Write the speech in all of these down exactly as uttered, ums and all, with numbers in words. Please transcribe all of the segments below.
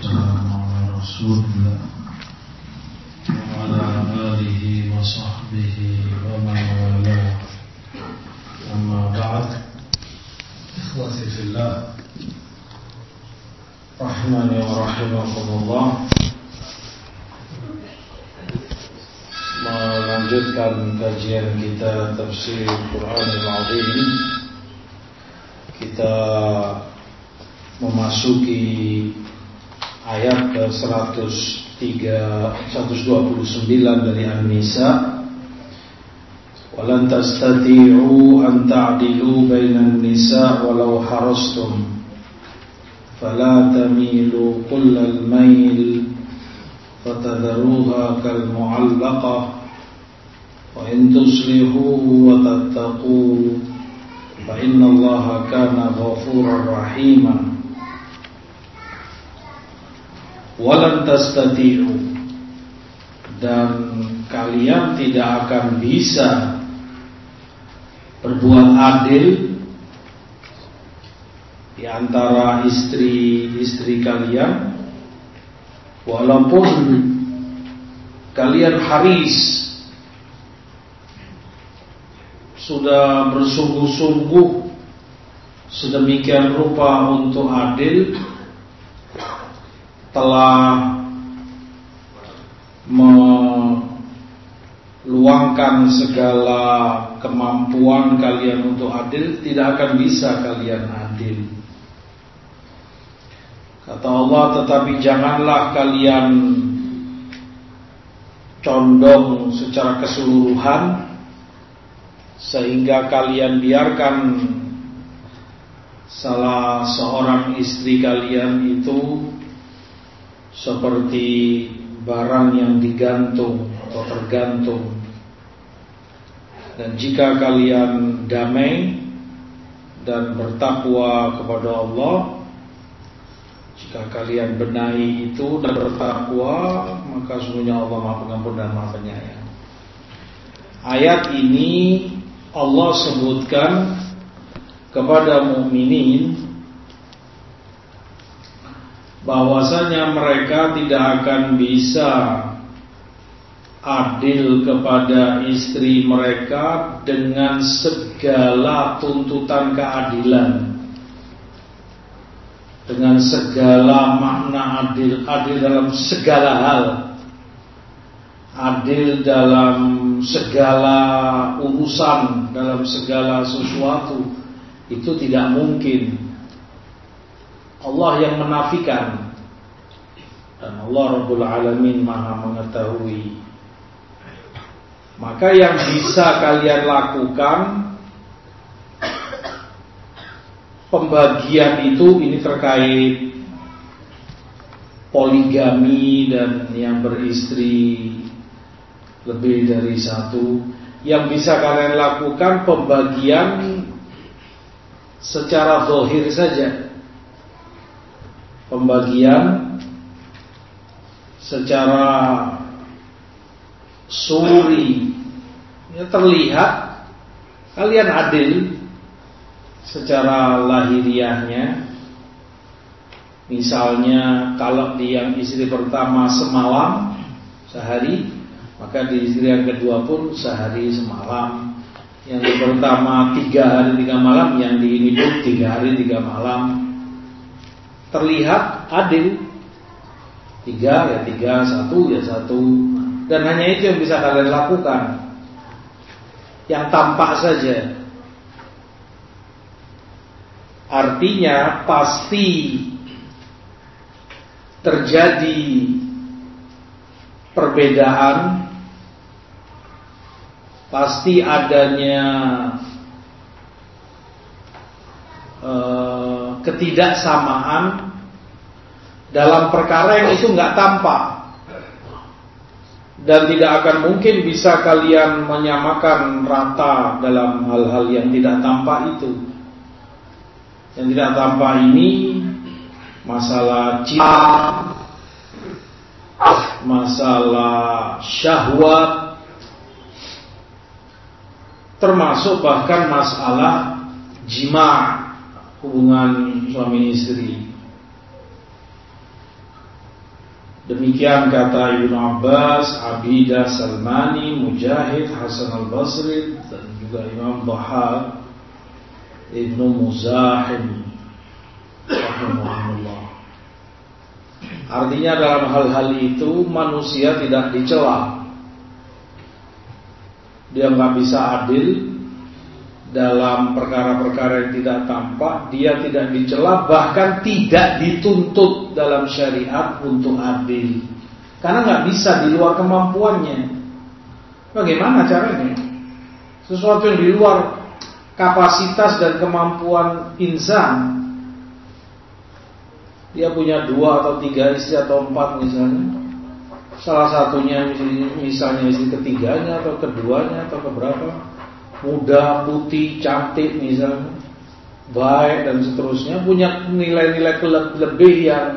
والسلام على رسول الله وعلى آله وصحبه ومن والاه أما بعد إخوتي في الله رحمني ورحمكم الله. Melanjutkan kajian kita tafsir Quranul Azim. Kita memasuki ayat ke seratus dua puluh sembilan dari An-Nisa. Walan tastati'u an ta'dilu bainan nisa walau harastum fala tamilu kullal mail fatadharuha kal mu'allaqah wa in tuslihu wa tattaqu fa innallaha kana ghafurar rahima. Walan tastati'u, dan kalian tidak akan bisa berbuat adil di antara istri-istri kalian walaupun kalian haris, sudah bersungguh-sungguh sedemikian rupa untuk adil, telah meluangkan segala kemampuan kalian untuk adil, tidak akan bisa kalian adil. Kata Allah, tetapi janganlah kalian condong secara keseluruhan sehingga kalian biarkan salah seorang istri kalian itu seperti barang yang digantung atau tergantung. Dan jika kalian damai dan bertakwa kepada Allah, jika kalian benahi itu dan bertakwa, maka sesungguhnya Allah Maha Pengampun dan Maha Penyayang. Ayat ini Allah sebutkan kepada mukminin bahwasanya mereka tidak akan bisa adil kepada istri mereka dengan segala tuntutan keadilan, dengan segala makna adil, adil dalam segala hal, adil dalam segala urusan, dalam segala sesuatu, itu tidak mungkin. Allah yang menafikan, dan Allah Rabbul Alamin Maha mengetahui. Maka yang bisa kalian lakukan, pembagian itu, ini terkait poligami dan yang beristri lebih dari satu. Yang bisa kalian lakukan pembagian secara zahir saja, pembagian secara suri, ya, terlihat kalian adil secara lahiriahnya. Misalnya kalau di yang istri pertama semalam sehari, maka di istri yang kedua pun sehari semalam. Yang di pertama tiga hari tiga malam, yang di ini pun tiga hari tiga malam. Terlihat adil, tiga ya tiga, satu ya satu, dan hanya itu yang bisa kalian lakukan, yang tampak saja. Artinya pasti terjadi perbedaan, pasti adanya eh, ketidaksamaan dalam perkara yang itu nggak tampak, dan tidak akan mungkin bisa kalian menyamakan rata dalam hal-hal yang tidak tampak itu. Yang tidak tampak ini masalah cinta, masalah syahwat, termasuk bahkan masalah jima', hubungan suami istri. Demikian kata Ibnu Abbas, Abidah Salmani, Mujahid, Hasan al-Basri, dan juga Imam Dhahhak, Ibnu Muzahim rahimahullah. Artinya dalam hal-hal itu manusia tidak dicela. Dia nggak bisa adil dalam perkara-perkara yang tidak tampak. Dia tidak dicela, bahkan tidak dituntut dalam syariat untuk adil, karena nggak bisa, di luar kemampuannya. Bagaimana caranya? Sesuatu yang di luar kapasitas dan kemampuan insan. Dia punya dua atau tiga istri atau empat misalnya. Salah satunya misalnya istri ketiganya atau keduanya atau keberapa, muda, putih, cantik misalnya, baik dan seterusnya, punya nilai-nilai lebih yang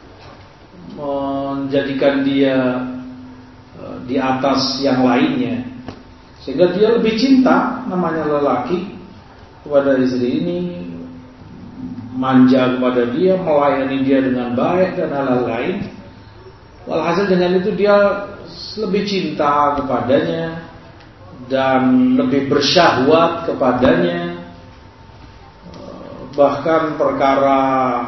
menjadikan dia di atas yang lainnya, sehingga dia lebih cinta, namanya lelaki, kepada istri ini, manja kepada dia, melayani dia dengan baik dan hal-hal lain. Walhasil dengan itu dia lebih cinta kepadanya dan lebih bersyahwat kepadanya. Bahkan perkara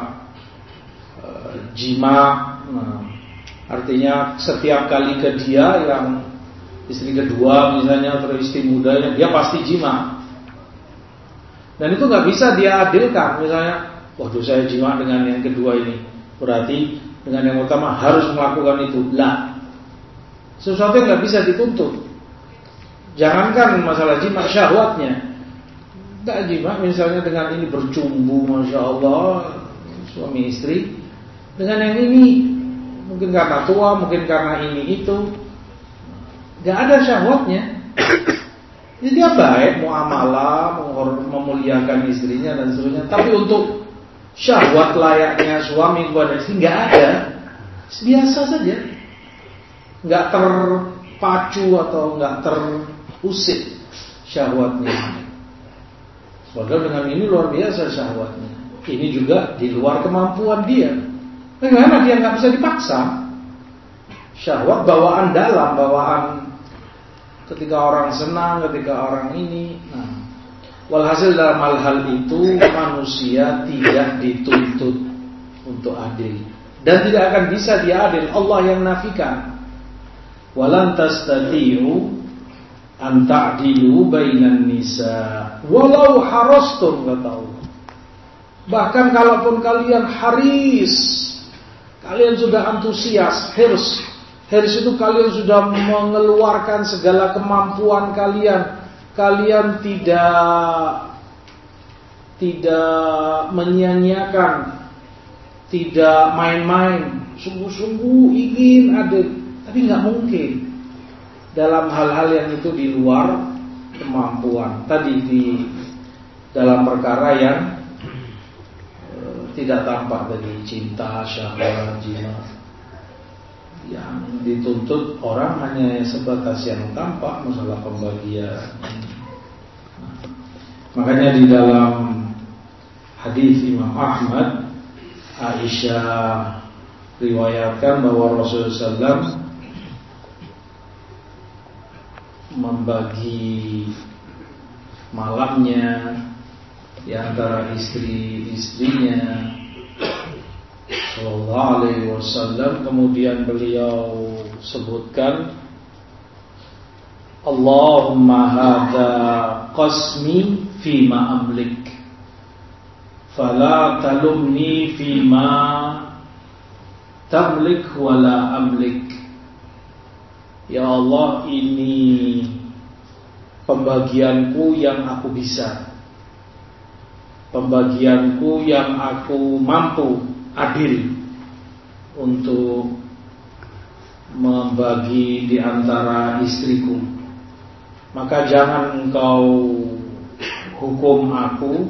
jima, nah, artinya setiap kali ke dia yang istri kedua misalnya atau istri mudanya, dia pasti jima. Dan itu nggak bisa dia adilkan. Misalnya, waduh saya jima dengan yang kedua ini, berarti dengan yang utama harus melakukan itu. Lah, sesuatu yang nggak bisa dituntut. Jangankan masalah jima, syahwatnya. Nggak jima misalnya dengan ini bercumbu, masya Allah, suami istri. Dengan yang ini, mungkin karena tua, mungkin karena ini itu, nggak ada syahwatnya. Jadi dia baik, muamalah, memuliakan istrinya dan seterusnya. Tapi untuk syahwat layaknya suami kepada istri nggak ada, biasa saja, nggak terpacu atau nggak terusik syahwatnya. Padahal dengan ini luar biasa syahwatnya. Ini juga di luar kemampuan dia. Bagaimana dia nggak bisa dipaksa? Syahwat bawaan dalam, bawaan ketika orang senang, ketika orang ini. Nah, walhasil dalam hal-hal itu manusia tidak dituntut untuk adil, dan tidak akan bisa dia adil. Allah yang nafikan. Walan tastati'u an ta'dilu bainan nisa walau harastum, kata Allah. Bahkan kalaupun kalian haris, kalian sudah antusias, hirs. Hirs itu kalian sudah mengeluarkan segala kemampuan kalian. Kalian tidak tidak menyia-nyiakan, tidak main-main, sungguh-sungguh ingin ada, tapi nggak mungkin dalam hal-hal yang itu di luar kemampuan. Tadi di dalam perkara yang e, tidak tampak tadi, cinta, syahwat, jima. Yang dituntut orang hanya sebatas yang tampak, masalah pembagian. Nah, makanya di dalam hadis Imam Ahmad, Aisyah riwayatkan bahwa Rasulullah sallallahu alaihi wasallam membagi malamnya di antara istri-istrinya sallallahu alaihi wasallam. Kemudian beliau sebutkan, Allahumma hadza qasmi fima amlik fala talumni fima tamlik wala amlik. Ya Allah, ini pembagianku yang aku bisa, pembagianku yang aku mampu adil untuk membagi di antara istriku. Maka jangan engkau hukum aku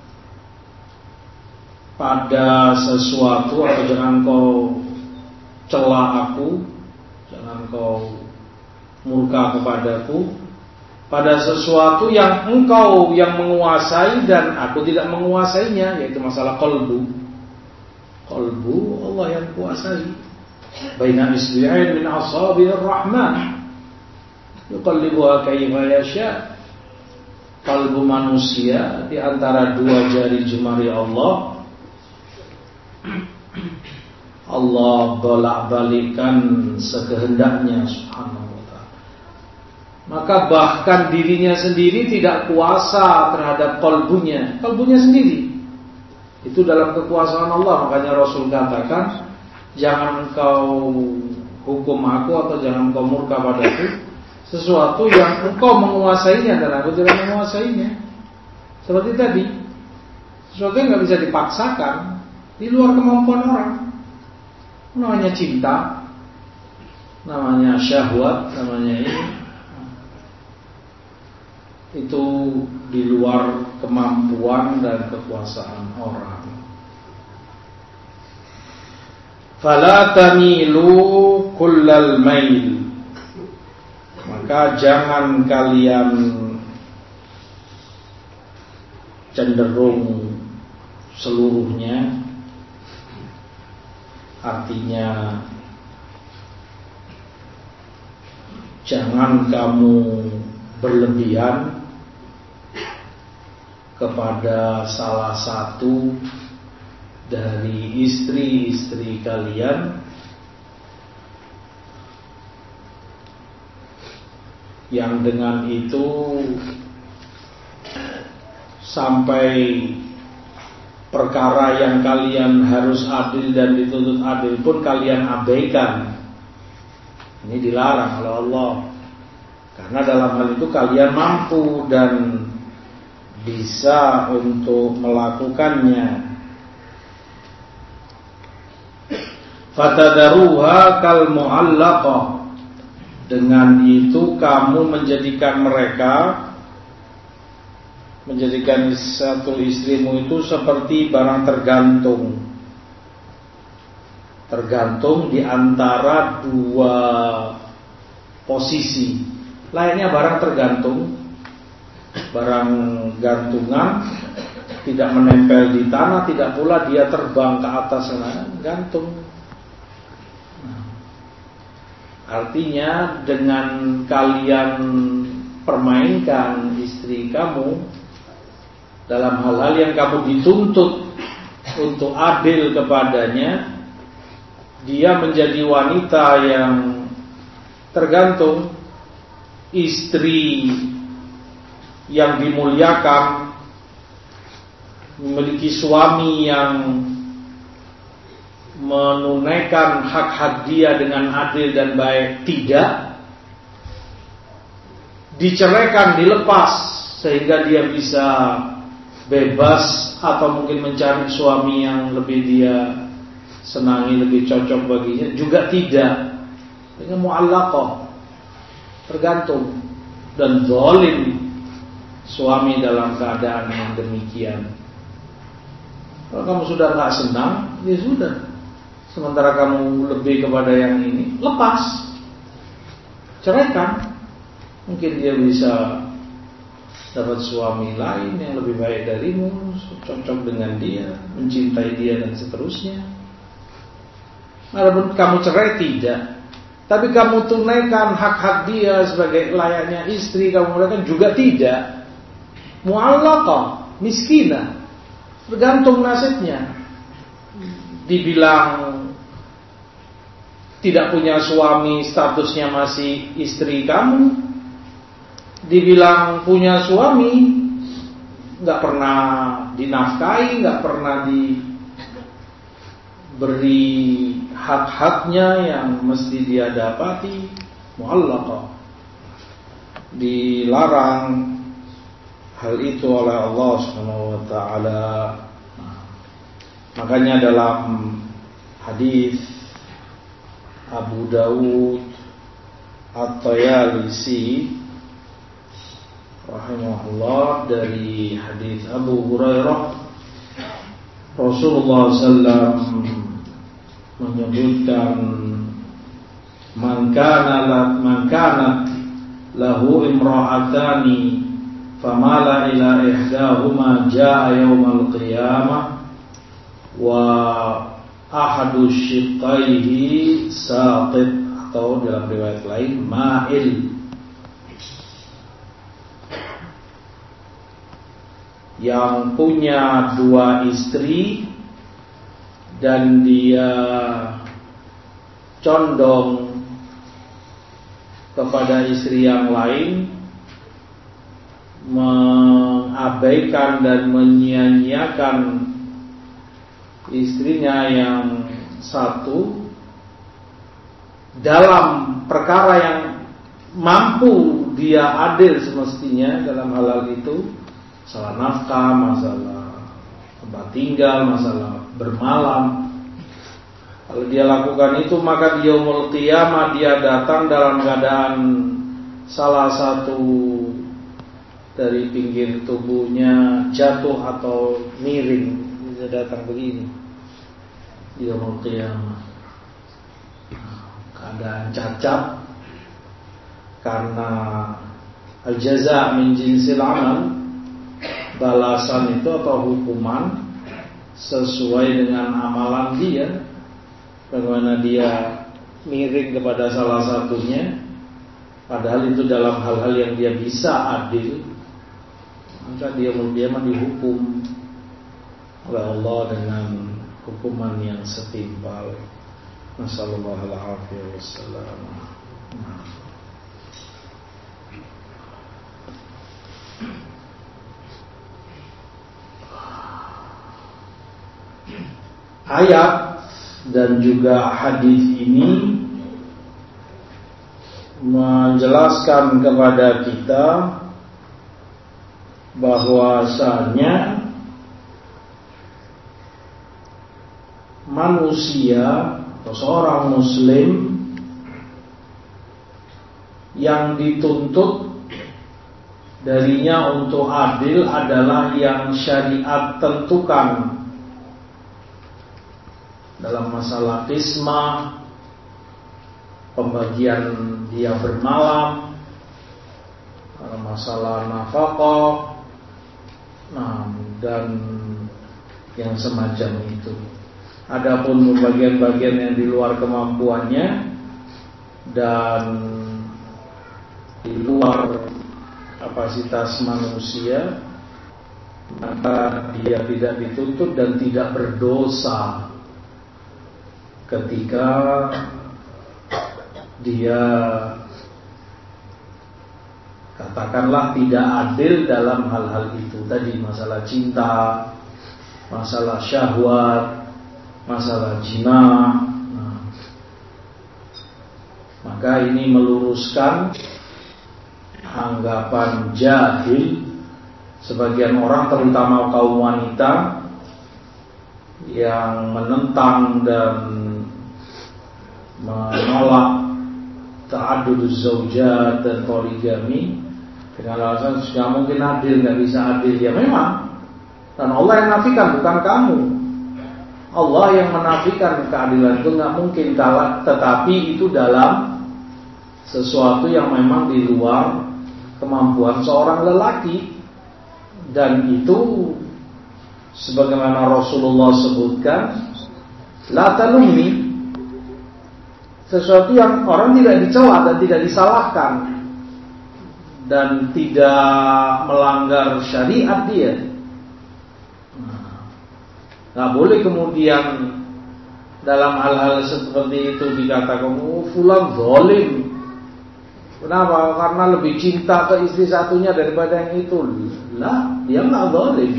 pada sesuatu, atau jangan engkau cela aku, jangan engkau murka kepadaku pada sesuatu yang engkau yang menguasai dan aku tidak menguasainya, yaitu masalah qalbu. Qalbu Allah yang kuasai. baina isbi'ain min asabi'ir rahman yuqallibuha kayfa yasha. Kalbu manusia di antara dua jari jemari Allah, Allah bolak-balikkan sekehendaknya subhanahu wa ta'ala. Maka bahkan dirinya sendiri tidak kuasa terhadap kalbunya, kalbunya sendiri. Itu dalam kekuasaan Allah. Makanya Rasul katakan, jangan engkau hukum aku atau jangan engkau murka padaku sesuatu yang engkau menguasainya dan aku tidak menguasainya. Seperti tadi, sesuatu yang nggak bisa dipaksakan, di luar kemampuan orang. Namanya cinta, namanya syahwat, namanya ini. Itu di luar kemampuan dan kekuasaan orang. Fala tamilu kullal mail. Maka jangan kalian cenderung seluruhnya. Artinya jangan kamu berlebihan kepada salah satu dari istri-istri kalian yang dengan itu sampai perkara yang kalian harus adil dan dituntut adil pun kalian abaikan. Ini dilarang oleh Allah. Karena dalam hal itu kalian mampu dan bisa untuk melakukannya. Fatadaruha kal mu'allaqah. Dengan itu kamu menjadikan mereka, menjadikan satu istrimu itu seperti barang tergantung. Tergantung di antara dua posisi. Lainnya barang tergantung, barang gantungan, tidak menempel di tanah, tidak pula dia terbang ke atas sana, gantung. Artinya dengan kalian permainkan istri kamu dalam hal-hal yang kamu dituntut untuk adil kepadanya, dia menjadi wanita yang tergantung, istri yang dimuliakan, memiliki suami yang menunaikan hak-hak dia dengan adil dan baik, tidak diceraikan, dilepas sehingga dia bisa bebas atau mungkin mencari suami yang lebih dia senangi, lebih cocok baginya, juga tidak. Dengan mu'allaqah, tergantung dan zalim suami dalam keadaan yang demikian. Kalau kamu sudah tak senang, ya sudah. Sementara kamu lebih kepada yang ini, lepas, ceraikan. Mungkin dia bisa dapat suami lain yang lebih baik darimu, cocok dengan dia, mencintai dia dan seterusnya. Walaupun kamu cerai, tidak. Tapi kamu tunaikan hak-hak dia sebagai layaknya istri, kamu mulakan juga tidak. Mu'allaqah, miskinah, tergantung nasibnya. Dibilang tidak punya suami, statusnya masih istri kamu. Dibilang punya suami, gak pernah dinafkahi, gak pernah diberi hak-haknya yang mesti dia dapati. Mu'allaqah, dilarang hal itu oleh Allah Subhanahu wa taala. Makanya dalam hadis Abu Dawud At-Tayalisi rahimahullah dari hadis Abu Hurairah, Rasulullah sallallahu alaihi wasallam menyebutkan, man kana man kana lahu imra'atani famala ila ihdahuma jaa yaumal qiyamah wa ahadu syiqqaihi saqit, atau dalam riwayat lain ma'il, yang punya dua istri dan dia condong kepada istri yang lain, mengabaikan dan menyia-nyiakan istrinya yang satu dalam perkara yang mampu dia adil semestinya dalam halal itu, masalah nafkah, masalah tempat tinggal, masalah bermalam. Kalau dia lakukan itu, maka di yaumul qiyamah dia datang dalam keadaan salah satu dari pinggir tubuhnya jatuh atau miring. Dia datang begini di yaumul qiyamah, keadaan cacat karena al-jaza' min jinsil amal, balasan itu atau hukuman sesuai dengan amalan dia. Bagaimana dia miring kepada salah satunya, padahal itu dalam hal-hal yang dia bisa adil, maka dia dia dihukum oleh Allah dengan hukuman yang setimpal. Nasallallahu alaihi wasallam. Ayat dan juga hadis ini menjelaskan kepada kita bahwasanya manusia atau seorang muslim yang dituntut darinya untuk adil adalah yang syariat tentukan dalam masalah qismah, pembagian dia bermalam, dalam masalah nafkah, nah, dan yang semacam itu. Adapun bagian-bagian yang di luar kemampuannya dan di luar kapasitas manusia, maka dia tidak dituntut dan tidak berdosa ketika dia katakanlah tidak adil dalam hal-hal itu tadi, masalah cinta, masalah syahwat, masalah jina. Nah, maka ini meluruskan anggapan jahil sebagian orang, terutama kaum wanita, yang menentang dan menolak ta'adduduz zaujat dan poligami dengan alasan sudah mungkin adil, nggak bisa adil. Ya memang, dan Allah yang nafikan, bukan kamu. Allah yang menafikan keadilan itu nggak mungkin, tetapi itu dalam sesuatu yang memang di luar kemampuan seorang lelaki, dan itu sebagaimana Rasulullah sebutkan, la talumni, sesuatu yang orang tidak dicela dan tidak disalahkan dan tidak melanggar syariat dia. Nggak boleh kemudian dalam hal-hal seperti itu dikatakan, oh fulan zalim. Kenapa? Karena lebih cinta ke istri satunya daripada yang itu. Lah, dia nggak zalim.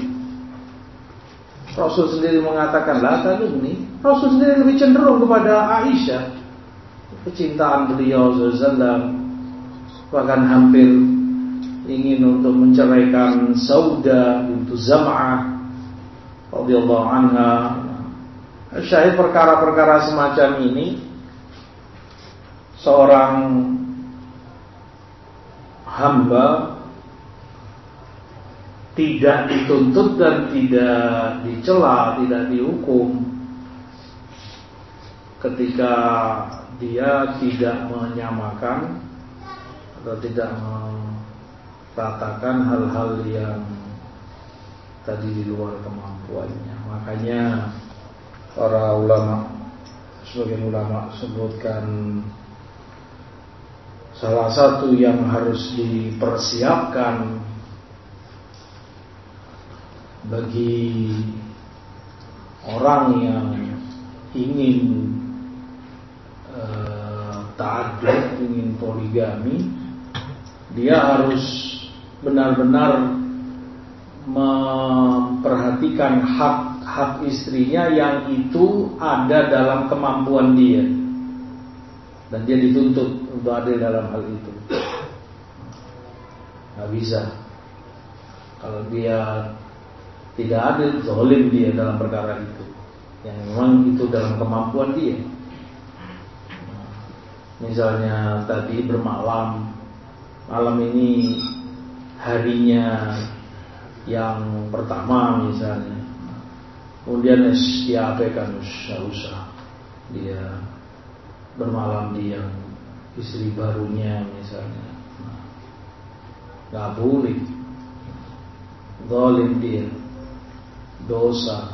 Rasul sendiri mengatakan, la talumni. Rasul sendiri lebih cenderung kepada Aisyah. Kecintaan beliau sallallahu alaihi wasallam, bahkan hampir ingin untuk menceraikan Sauda bintu Zam'ah radhiyallahu anha. Syahid perkara-perkara semacam ini, seorang hamba tidak dituntut dan tidak dicela, tidak dihukum ketika dia tidak menyamakan atau tidak meratakan hal-hal yang tadi di luar kemampuannya. Makanya para ulama sebagian ulama sebutkan salah satu yang harus dipersiapkan bagi orang yang ingin uh, ta'addud, ingin poligami, dia harus benar-benar memperhatikan hak-hak istrinya yang itu ada dalam kemampuan dia, dan dia dituntut untuk adil dalam hal itu. Nggak bisa kalau dia tidak adil, zalim dia dalam perkara itu yang memang itu dalam kemampuan dia. Misalnya tadi bermalam, malam ini harinya yang pertama misalnya, kemudian dia abaikan, usah-usah dia bermalam di yang istri barunya misalnya, nggak boleh, zalim dia, dosa.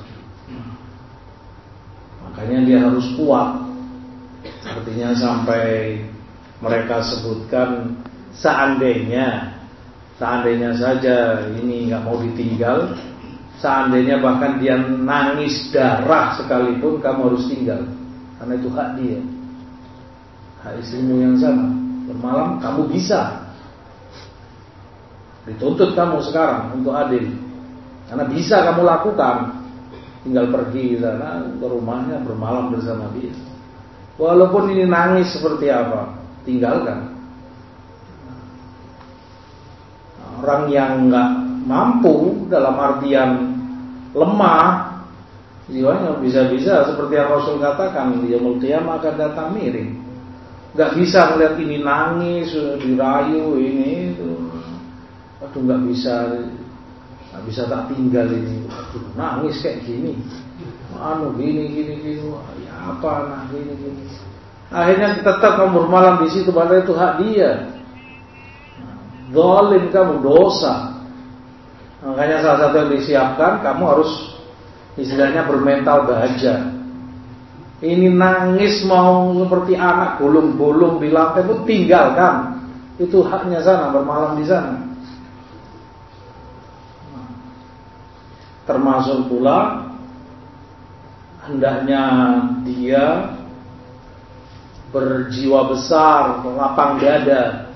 Makanya dia harus kuat. Artinya sampai mereka sebutkan seandainya Seandainya saja ini nggak mau ditinggal, seandainya bahkan dia nangis darah sekalipun, kamu harus tinggal, karena itu hak dia, hak istrimu yang sana. Bermalam kamu bisa, dituntut kamu sekarang untuk adil, karena bisa kamu lakukan. Tinggal pergi ke sana, ke rumahnya, bermalam bersama dia. Walaupun ini nangis seperti apa, tinggalkan. Orang yang nggak mampu dalam artian lemah jiwanya, bisa-bisa seperti yang Rasul katakan, dia yaumul qiyamah akan datang miring. Nggak bisa melihat ini nangis, dirayu ini itu, aduh nggak bisa, nggak bisa tak tinggal ini, aduh nangis kayak gini, anu gini gini gini, ya apa nah gini gini. Akhirnya tetap kamu bermalam di situ, padahal itu hak dia. Zalim kamu, dosa. Makanya salah satu yang disiapkan, kamu harus istilahnya bermental baja. Ini nangis mau seperti anak bolong-bolong di lantai, itu tinggalkan. Itu haknya sana, bermalam di sana. Termasuk pula hendaknya dia berjiwa besar, lapang dada,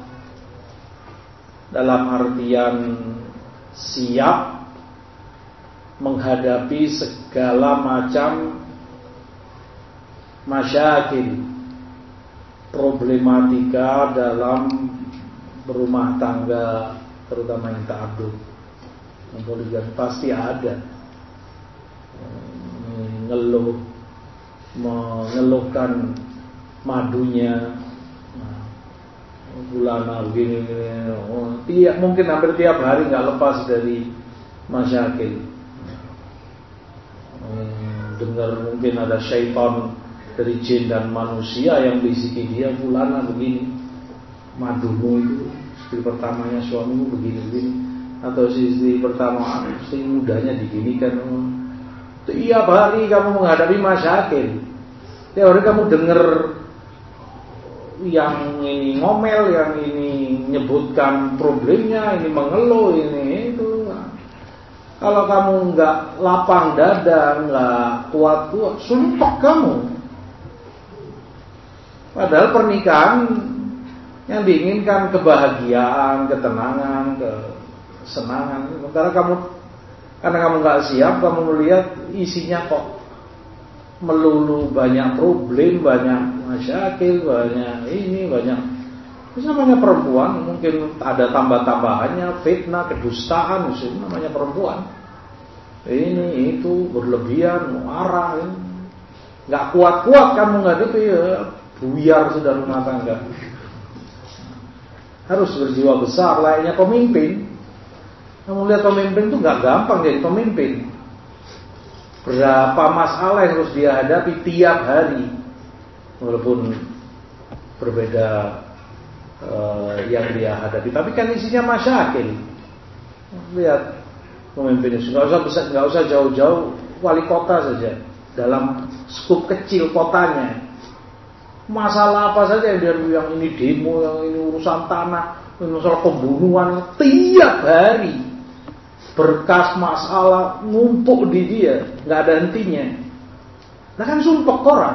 dalam artian siap menghadapi segala macam masyakil, problematika dalam berumah tangga, terutama yang ta'addud. Poligami pasti ada, mengeluh, mengeluhkan madunya, bulana begini, begini. Oh, tiap, mungkin hampir tiap hari nggak lepas dari masyakil. Hmm, dengar mungkin ada syaitan dari jin dan manusia yang bisiki dia, bulana begini, madumu itu istri pertamanya suamimu begini begini, atau istri pertama istri mudanya diginikan. Tiap hari kamu menghadapi masyakil, tiap hari kamu dengar yang ini ngomel, yang ini nyebutkan problemnya, ini mengeluh, ini itu. Kalau kamu nggak lapang dada, nggak kuat-kuat, sumpah kamu. Padahal pernikahan yang diinginkan kebahagiaan, ketenangan, kesenangan. Sementara kamu, karena kamu nggak siap, kamu melihat isinya kok melulu banyak problem, banyak masyakil, banyak ini, banyak. Itu namanya perempuan, mungkin ada tambah-tambahannya, fitnah, kedustaan, itu namanya perempuan. Ini itu berlebihan, marah, ini. Nggak kuat-kuat kamu ngadepi, ya buyar sudah rumah tangga. Harus berjiwa besar, layaknya pemimpin. Kamu lihat pemimpin itu nggak gampang jadi pemimpin. Berapa masalah yang harus dia hadapi tiap hari, walaupun berbeda uh, yang dia hadapi, tapi kan isinya masyakil. Lihat pemimpin itu, nggak usah bisa, nggak usah jauh-jauh, wali kota saja dalam skup kecil kotanya Masalah apa saja yang, yang ini demo, yang ini urusan tanah, ini masalah pembunuhan, tiap hari berkas masalah ngumpuk di dia, nggak ada hentinya. Nah kan sumpah orang.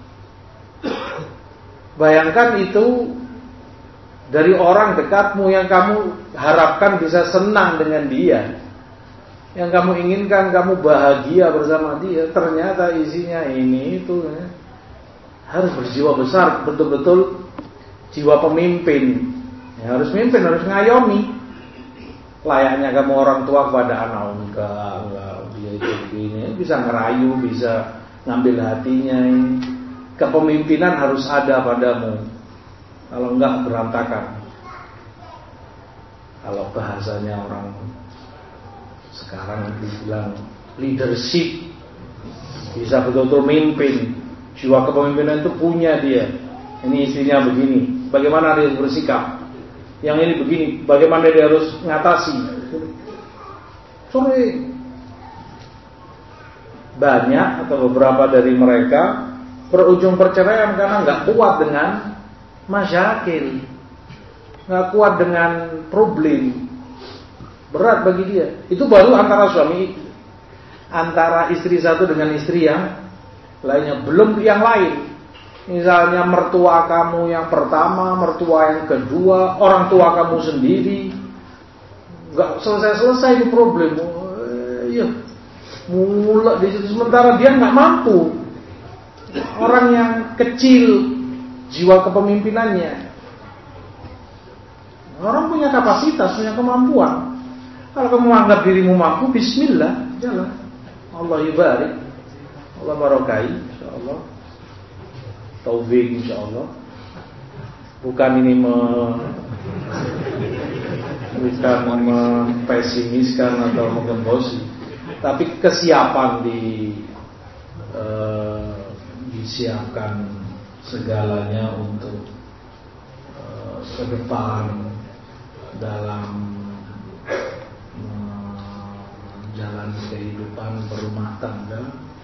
Bayangkan itu dari orang dekatmu yang kamu harapkan bisa senang dengan dia, yang kamu inginkan kamu bahagia bersama dia, ternyata isinya ini itu ya. Harus berjiwa besar, betul-betul jiwa pemimpin ya, harus mimpin, harus ngayomi. Layaknya kamu orang tua kepada anak, enggak, enggak dia itu begini, bisa ngerayu, bisa ngambil hatinya. Kepemimpinan harus ada padamu. Kalau enggak berantakan. Kalau bahasanya orang sekarang dibilang leadership, bisa betul-betul mimpin. Jiwa kepemimpinan itu punya dia. Ini istrinya begini, bagaimana dia bersikap? Yang ini begini, bagaimana dia harus ngatasi? Sore banyak atau beberapa dari mereka berujung perceraian karena nggak kuat dengan masyakil, nggak kuat dengan problem, berat bagi dia. Itu baru antara suami, antara istri satu dengan istri yang lainnya, belum yang lain. Misalnya mertua kamu yang pertama, mertua yang kedua, orang tua kamu sendiri, nggak selesai-selesai itu problem. Iya, mulai di situ. Sementara dia nggak mampu. Orang yang kecil jiwa kepemimpinannya. Orang punya kapasitas, punya kemampuan. Kalau kamu anggap dirimu mampu, bismillah, jalan. Allah yubarik, Allah barokai, insyaallah. Taufik insyaallah. Bukan ini me, bukan mempesimiskan atau menggembosi, tapi kesiapan di eh, disiapkan segalanya untuk uh, ke depan dalam menjalani uh, kehidupan berumah tangga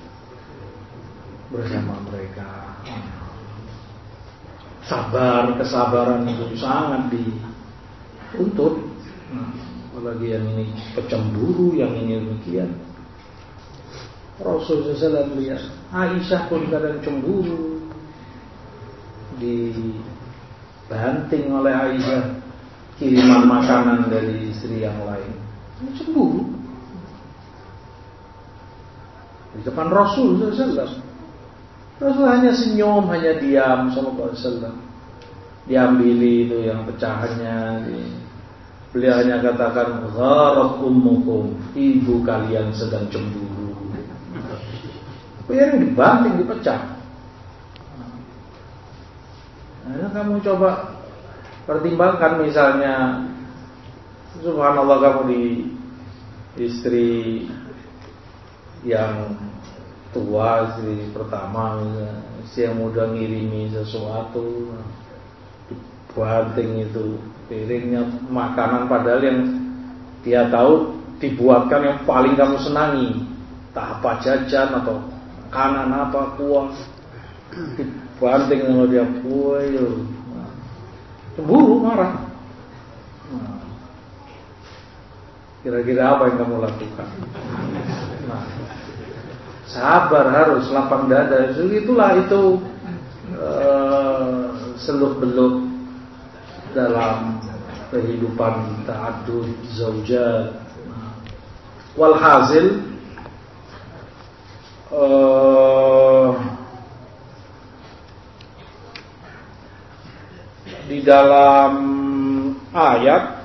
bersama mereka. Sabar, kesabaran itu sangat dituntut. Nah, apalagi yang ini pecemburu, yang ini demikian. Rasulullah shallallahu alaihi wasallam lihat Aisyah pun kadang cemburu, dibanting oleh Aisyah kiriman makanan dari istri yang lain. Cemburu di depan Rasul shallallahu alaihi wasallam. Rasul hanya senyum, hanya diam sallallahu alaihi wasallam. Diambili itu yang pecahannya. Beliau hanya katakan, gharat ummukum, ibu kalian sedang cemburu. Yang dibanting, dipecah. Nah, kamu coba pertimbangkan misalnya, subhanallah, kamu di istri yang tua, istri pertama, istri yang muda ngirimi sesuatu, dibanting itu piringnya, makanan padahal yang dia tahu dibuatkan yang paling kamu senangi, tak apa jajan atau makanan apa, kuah, dibanting sama dia, kuah, cemburu, marah. Nah, kira-kira apa yang kamu lakukan? Nah, sabar, harus lapang dada. Itulah itu uh, seluk-beluk dalam kehidupan ta'addud zaujat. Walhasil uh, di dalam ayat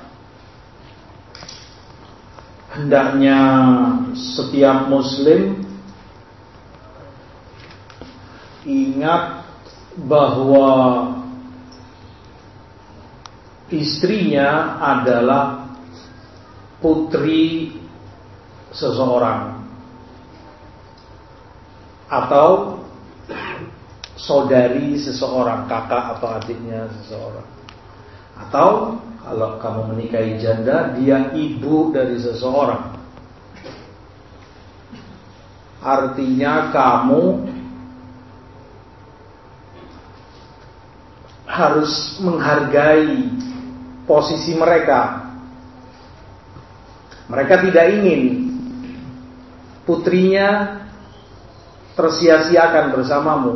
hendaknya setiap muslim ingat bahwa istrinya adalah putri seseorang atau saudari seseorang, kakak atau adiknya seseorang, atau kalau kamu menikahi janda, dia ibu dari seseorang. Artinya kamu harus menghargai posisi mereka. Mereka tidak ingin putrinya tersia-siakan bersamamu.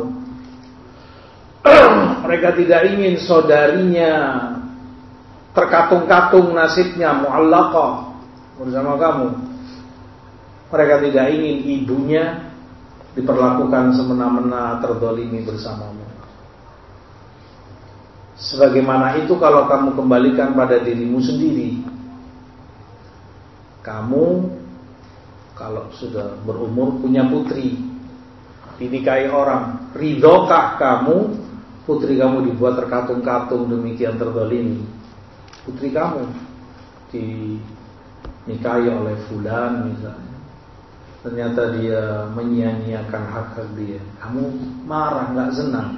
Mereka tidak ingin saudarinya terkatung-katung nasibnya, mu'allaqah bersama kamu. Mereka tidak ingin ibunya diperlakukan semena-mena, terzalimi bersamamu. Sebagaimana itu kalau kamu kembalikan pada dirimu sendiri. Kamu kalau sudah berumur punya putri, dinikahi orang, ridhokah kamu putri kamu dibuat terkatung-katung demikian terzalimi? Putri kamu dinikahi oleh fulan misalnya, ternyata dia menyia-nyiakan hak-hak dia, kamu marah, nggak senang,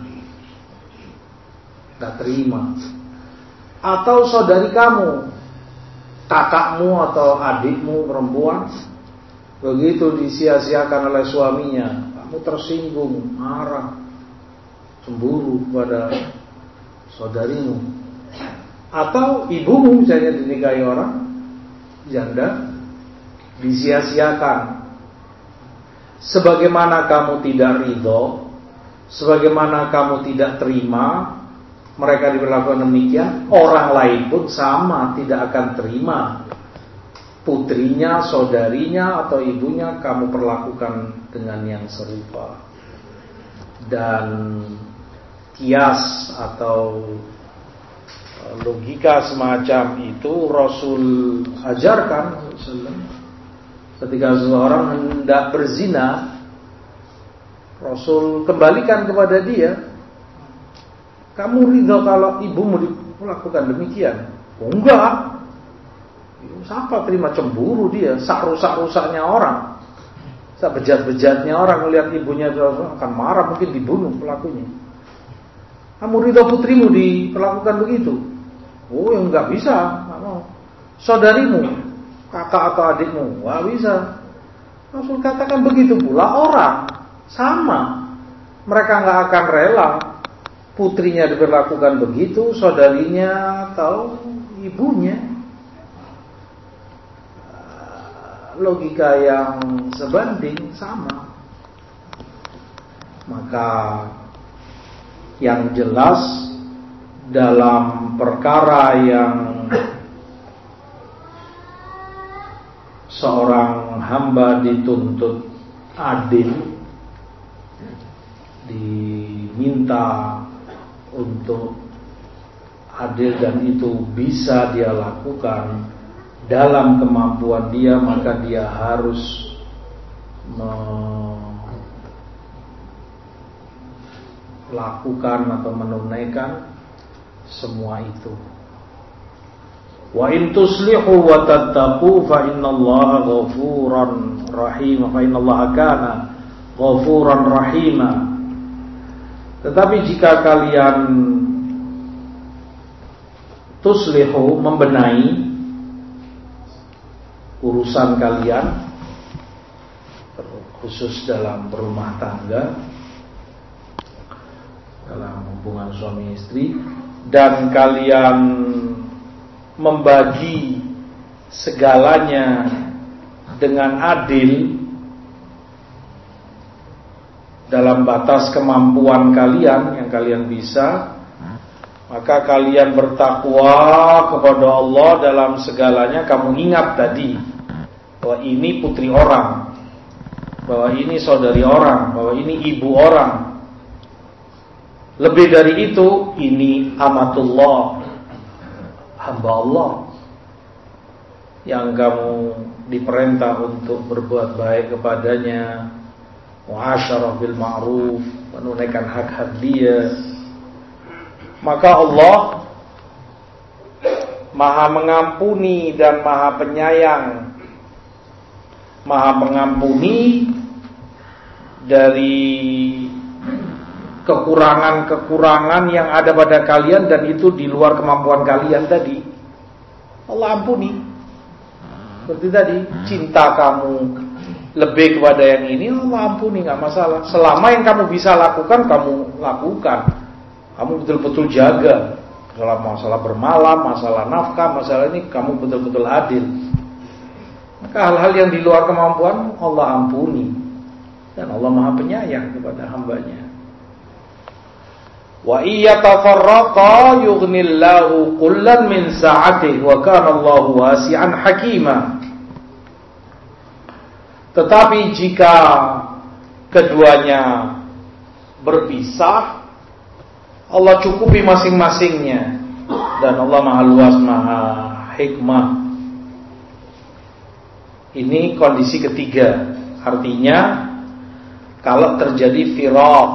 nggak terima. Atau saudari kamu, kakakmu atau adikmu perempuan, begitu disia-siakan oleh suaminya, kamu tersinggung, marah, cemburu pada saudarimu. Atau ibumu misalnya dinikahi orang janda, disia-siakan. Sebagaimana kamu tidak ridho, sebagaimana kamu tidak terima mereka diperlakukan demikian, orang lain pun sama tidak akan terima putrinya, saudarinya atau ibunya kamu perlakukan dengan yang serupa. Dan kias atau logika semacam itu Rasul ajarkan. Ketika seseorang hendak berzina, Rasul kembalikan kepada dia, kamu ridho kalau ibumu dilakukan demikian? Oh, enggak. Siapa terima, cemburu dia, sak-rusak-rusaknya orang, sak bejat-bejatnya orang melihat ibunya akan marah, mungkin dibunuh pelakunya. Kamu ridho putrimu diperlakukan begitu? Oh, yang enggak bisa, enggak mau. Saudarimu, kakak atau adikmu, enggak bisa. Rasul katakan begitu pula orang, sama. Mereka enggak akan rela putrinya diperlakukan begitu, saudarinya atau ibunya. Logika yang sebanding, sama. Maka yang jelas dalam perkara yang seorang hamba dituntut adil, diminta untuk adil dan itu bisa dia lakukan dalam kemampuan dia, maka dia harus melakukan atau menunaikan semua itu. Wa in tuslihu wa tattaqu fa innallaha ghafuran rahim, fa innallaha kana ghafuran rahima. Tetapi jika kalian tuslihu, membenahi urusan kalian, khusus dalam berumah tangga, dalam hubungan suami istri, dan kalian membagi segalanya dengan adil dalam batas kemampuan kalian yang kalian bisa, maka kalian bertakwa kepada Allah dalam segalanya. Kamu ingat tadi bahwa ini putri orang, bahwa ini saudari orang, bahwa ini ibu orang. Lebih dari itu, ini amatullah, hamba Allah, yang kamu diperintah untuk berbuat baik kepadanya, muasyarah bil ma'ruf, menunaikan hak-hak dia. Maka Allah Maha mengampuni dan Maha penyayang, Maha mengampuni dari kekurangan-kekurangan yang ada pada kalian dan itu di luar kemampuan kalian tadi. Allah ampuni. Seperti tadi, cinta kamu lebih kepada yang ini, Allah ampuni, gak masalah. Selama yang kamu bisa lakukan, kamu lakukan. Kamu betul-betul jaga dalam masalah bermalam, masalah nafkah, masalah ini kamu betul-betul adil. Maka hal-hal yang di luar kemampuan Allah ampuni. Dan Allah Maha Penyayang kepada hambanya. Wa iyyatafarraqa yughnillahu kullan min sa'atihi wa kana Allahu wasi'an hakima. Tetapi jika keduanya berpisah, Allah cukupi masing-masingnya, dan Allah Maha Luas, Maha Hikmah. Ini kondisi ketiga. Artinya kalau terjadi firaq,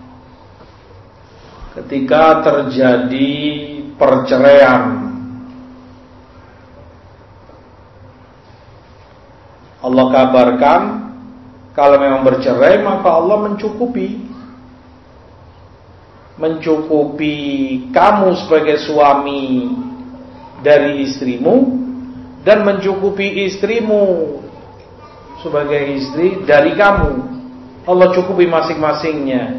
ketika terjadi perceraian, Allah kabarkan kalau memang bercerai maka Allah mencukupi mencukupi kamu sebagai suami dari istrimu, dan mencukupi istrimu sebagai istri dari kamu. Allah cukupi masing-masingnya.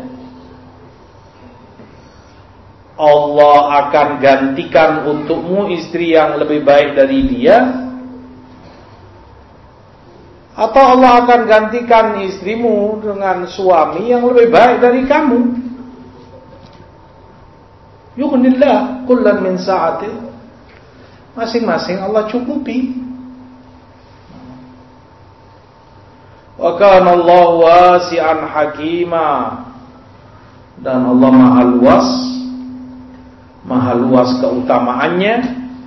Allah akan gantikan untukmu istri yang lebih baik dari dia, atau Allah akan gantikan istrimu dengan suami yang lebih baik dari kamu. Yughnillah kullan min sa'ati. Masing-masing Allah cukupi. Wa kana Allahu wasi'an hakima. Dan Allah Maha Luas, Maha luas keutamaannya,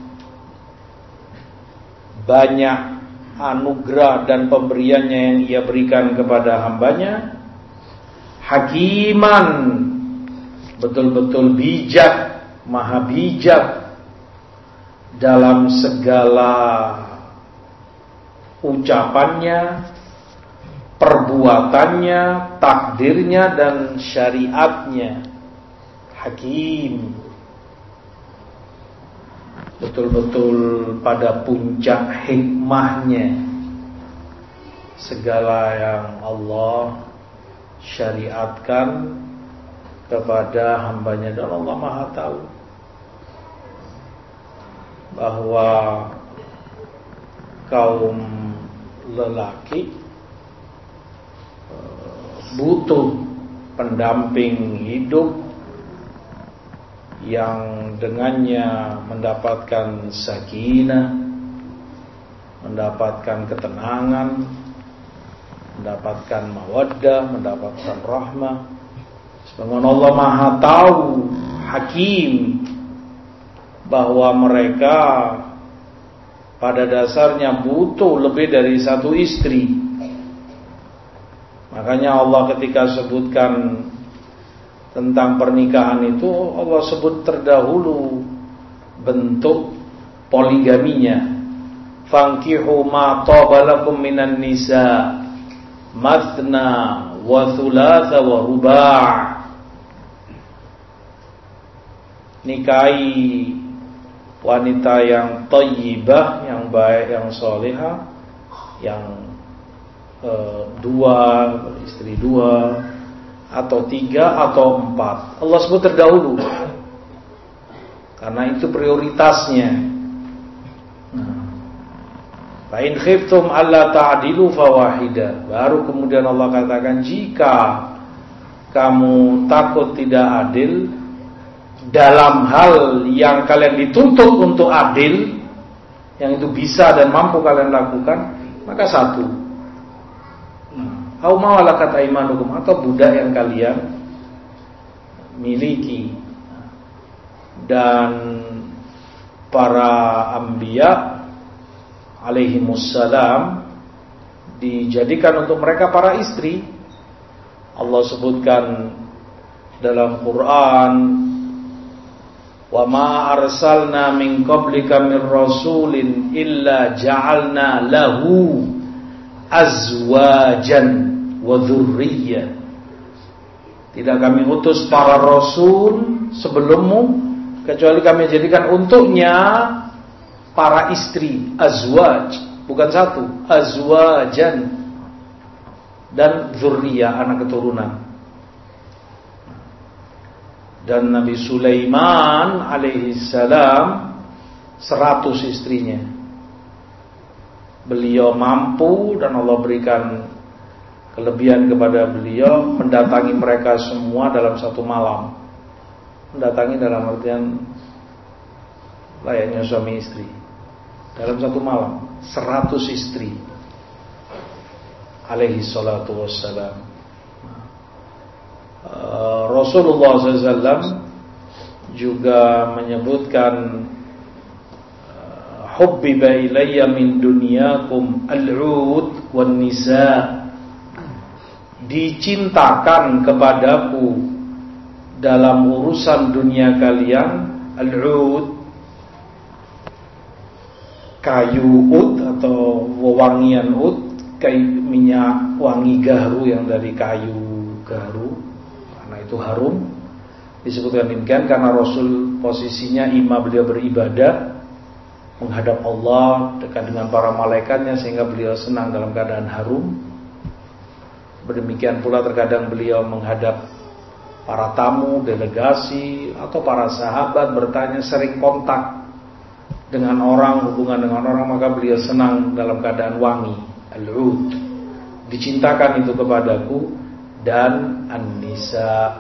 banyak anugerah dan pemberiannya yang Ia berikan kepada hambanya. Hakiman, betul-betul bijak, maha bijak dalam segala ucapannya, perbuatannya, takdirnya, dan syariatnya. Hakim, betul-betul pada puncak hikmahnya. Segala yang Allah syariatkan kepada hambanya, dan Allah Maha tahu bahwa kaum lelaki butuh pendamping hidup yang dengannya mendapatkan sakinah, mendapatkan ketenangan, mendapatkan mawaddah, mendapatkan rahmah. Sebagaimana Allah Maha tahu, hakim, bahwa mereka pada dasarnya butuh lebih dari satu istri. Makanya Allah ketika sebutkan tentang pernikahan itu, Allah sebut terdahulu bentuk poligaminya. Fankihu ma taba lakum minan nisa mathna wa thulatha wa ruba'. Nikahi wanita yang thayyibah, yang baik, yang salihah, yang e, dua, istri dua, atau tiga, atau empat. Allah sebut terdahulu karena itu prioritasnya. Fa in khiftum alla ta'dilu fawahida. Baru kemudian Allah katakan, jika kamu takut tidak adil dalam hal yang kalian dituntut untuk adil, yang itu bisa dan mampu kalian lakukan, maka satu. Au ma walakat aimanukum, atau budak yang kalian miliki. Dan para anbiya alaihimussalam dijadikan untuk mereka para istri. Allah sebutkan dalam Quran, wa ma arsalna min qablika min rasulin illa ja'alna lahu azwajan wa dzurriyyah. Tidak kami utus para rasul sebelummu kecuali kami jadikan untuknya para istri, azwaj, bukan satu, azwajan, dan dzurriyyah, anak keturunan. Dan Nabi Sulaiman alaihissalam seratus istrinya. Beliau mampu dan Allah berikan kelebihan kepada beliau mendatangi mereka semua dalam satu malam. Mendatangi dalam artian layaknya suami istri. Dalam satu malam seratus istri alaihi salatu wassalam. Rasulullah shallallahu alaihi wasallam juga menyebutkan hubbiba ilayya min dunyakum al-'ud wan nisa, dicintakan kepadaku dalam urusan dunia kalian al-'ud, kayu ud atau wewangian ud, kayu minyak wangi gaharu yang dari kayu gaharu, itu harum. Disebutkan demikian karena Rasul posisinya imam beliau beribadah menghadap Allah, dekat dengan para malaikatnya, sehingga beliau senang dalam keadaan harum. Demikian pula terkadang beliau menghadap para tamu, delegasi atau para sahabat, bertanya, sering kontak dengan orang, hubungan dengan orang, maka beliau senang dalam keadaan wangi, al-'ud. Dicintakan itu kepadaku. Dan an-nisa,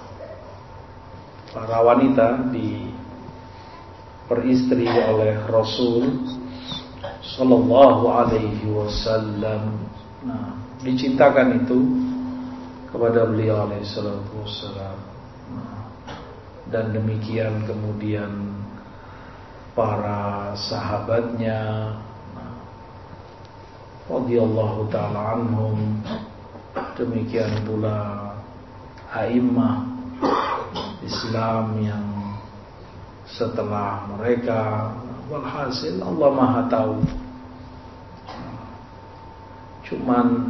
para wanita diperistri oleh Rasul sallallahu alaihi wasallam. Nah, dicintakan itu kepada beliau alaihi salatu wassalam. Nah, dan demikian kemudian para sahabatnya, nah, radhiyallahu ta'ala anhum. Demikian pula a'immah Islam yang setelah mereka. Walhasil Allah Maha tahu. Cuman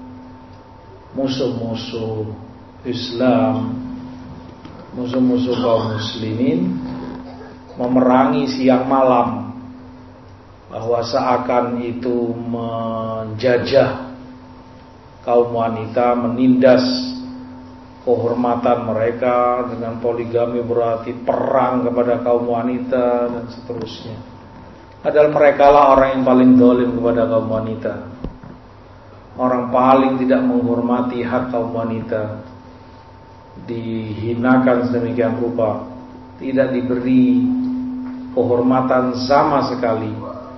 musuh-musuh Islam, musuh-musuh kaum muslimin memerangi siang malam, bahwa seakan itu menjajah kaum wanita, menindas kehormatan mereka dengan poligami, berarti perang kepada kaum wanita dan seterusnya. Padahal mereka lah orang yang paling zalim kepada kaum wanita, orang paling tidak menghormati hak kaum wanita, dihinakan sedemikian rupa, tidak diberi kehormatan sama sekali,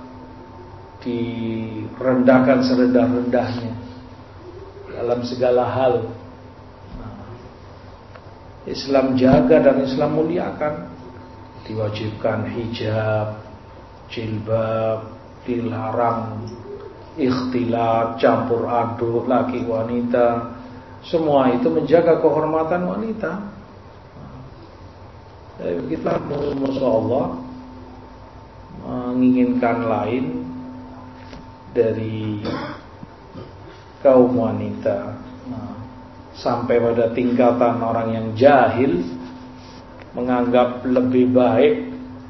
direndahkan serendah-rendahnya dalam segala hal. Nah, Islam jaga dan Islam muliakan. Diwajibkan hijab, jilbab, dilarang ikhtilat, campur aduk laki wanita. Semua itu menjaga kehormatan wanita. Jadi begitulah musuh Allah menginginkan lain dari kaum wanita. Nah, sampai pada tingkatan orang yang jahil menganggap lebih baik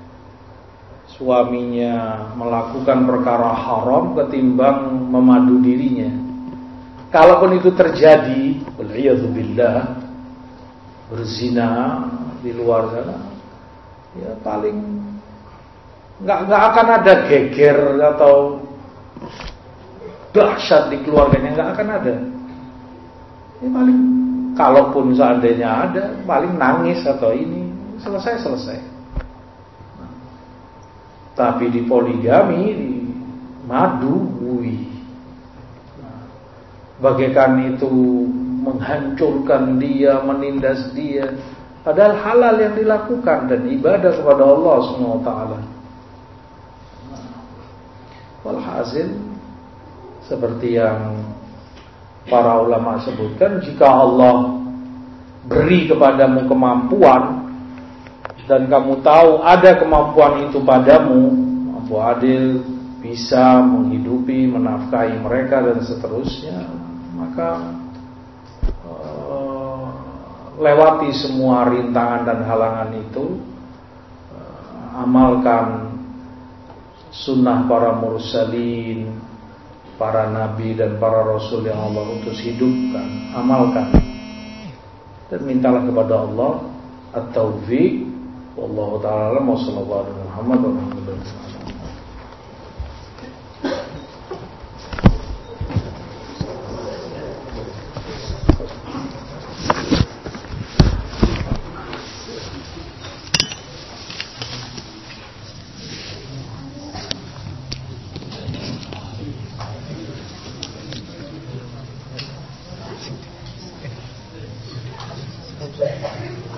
suaminya melakukan perkara haram ketimbang memadu dirinya. Kalaupun itu terjadi, wal'iyadzubillah, berzina di luar sana, ya paling nggak nggak akan ada geger atau dahsyat di keluarganya, nggak akan ada. Ini paling, kalaupun seandainya ada, paling nangis atau ini, selesai selesai. Nah, tapi di poligami, di madu, wih, nah, bagaikan itu menghancurkan dia, menindas dia. Padahal halal yang dilakukan dan ibadah kepada Allah subhanahu wa taala. Nah, walhasil, seperti yang para ulama sebutkan, jika Allah beri kepadamu kemampuan dan kamu tahu ada kemampuan itu padamu, mampu adil, bisa menghidupi, menafkahi mereka dan seterusnya, maka uh, lewati semua rintangan dan halangan itu, uh, amalkan sunnah para mursalin, para nabi dan para rasul yang Allah utus, hidupkan, amalkan, dan mintalah kepada Allah at-taufiq. Wallahu ta'ala a'lam wa sallallahu alaihi Muhammad wa alhamdulillah. Thank you.